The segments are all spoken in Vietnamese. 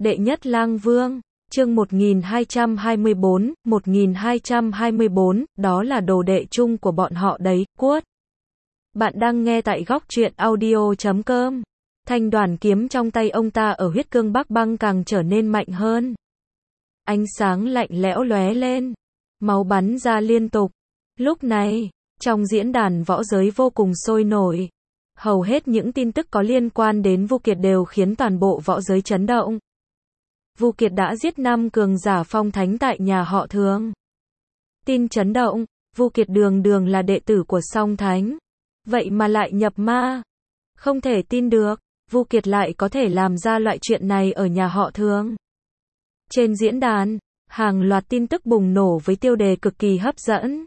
Đệ nhất lang vương, chương 1224, đó là đồ đệ chung của bọn họ đấy, cuốt. Bạn đang nghe tại góc truyện audio.com. Thanh đoàn kiếm trong tay ông ta ở huyết cương bắc băng càng trở nên mạnh hơn. Ánh sáng lạnh lẽo lóe lên, máu bắn ra liên tục. Lúc này, trong diễn đàn võ giới vô cùng sôi nổi. Hầu hết những tin tức có liên quan đến Vu Kiệt đều khiến toàn bộ võ giới chấn động. Vu Kiệt đã giết 5 cường giả phong thánh tại nhà họ Thường. Tin chấn động, Vu Kiệt đường đường là đệ tử của Song Thánh. Vậy mà lại nhập ma. Không thể tin được, Vu Kiệt lại có thể làm ra loại chuyện này ở nhà họ Thường. Trên diễn đàn, hàng loạt tin tức bùng nổ với tiêu đề cực kỳ hấp dẫn.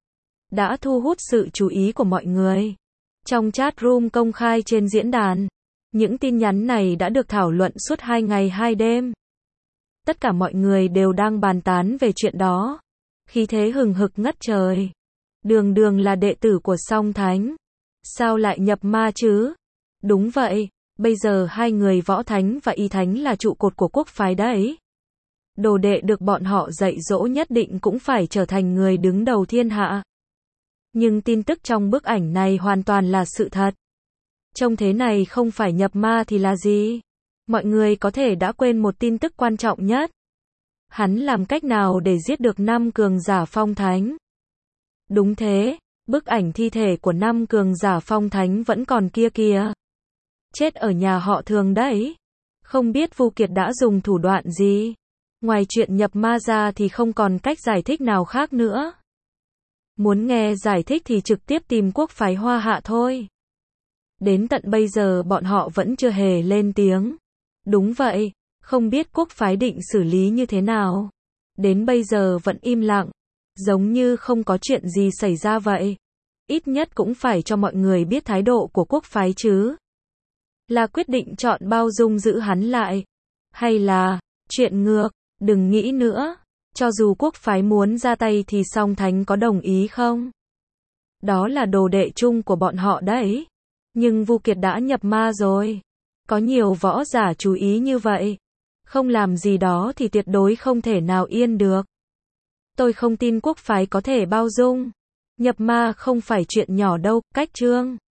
Đã thu hút sự chú ý của mọi người. Trong chat room công khai trên diễn đàn, những tin nhắn này đã được thảo luận suốt 2 ngày 2 đêm. Tất cả mọi người đều đang bàn tán về chuyện đó. Khí thế hừng hực ngất trời. Đường đường là đệ tử của Song Thánh. Sao lại nhập ma chứ? Đúng vậy, bây giờ hai người Võ Thánh và Y Thánh là trụ cột của quốc phái đấy. Đồ đệ được bọn họ dạy dỗ nhất định cũng phải trở thành người đứng đầu thiên hạ. Nhưng tin tức trong bức ảnh này hoàn toàn là sự thật. Trông thế này không phải nhập ma thì là gì? Mọi người có thể đã quên một tin tức quan trọng nhất. Hắn làm cách nào để giết được 5 cường giả phong thánh? Đúng thế, bức ảnh thi thể của 5 cường giả phong thánh vẫn còn kia kìa. Chết ở nhà họ Thường đấy. Không biết Vu Kiệt đã dùng thủ đoạn gì? Ngoài chuyện nhập ma ra thì không còn cách giải thích nào khác nữa. Muốn nghe giải thích thì trực tiếp tìm quốc phái Hoa Hạ thôi. Đến tận bây giờ bọn họ vẫn chưa hề lên tiếng. Đúng vậy, không biết quốc phái định xử lý như thế nào. Đến bây giờ vẫn im lặng, giống như không có chuyện gì xảy ra vậy. Ít nhất cũng phải cho mọi người biết thái độ của quốc phái chứ. Là quyết định chọn bao dung giữ hắn lại, hay là chuyện ngược, đừng nghĩ nữa. Cho dù quốc phái muốn ra tay thì Song Thánh có đồng ý không? Đó là đồ đệ chung của bọn họ đấy. Nhưng Vu Kiệt đã nhập ma rồi. Có nhiều võ giả chú ý như vậy. Không làm gì đó thì tuyệt đối không thể nào yên được. Tôi không tin quốc phái có thể bao dung. Nhập ma không phải chuyện nhỏ đâu, cách chương.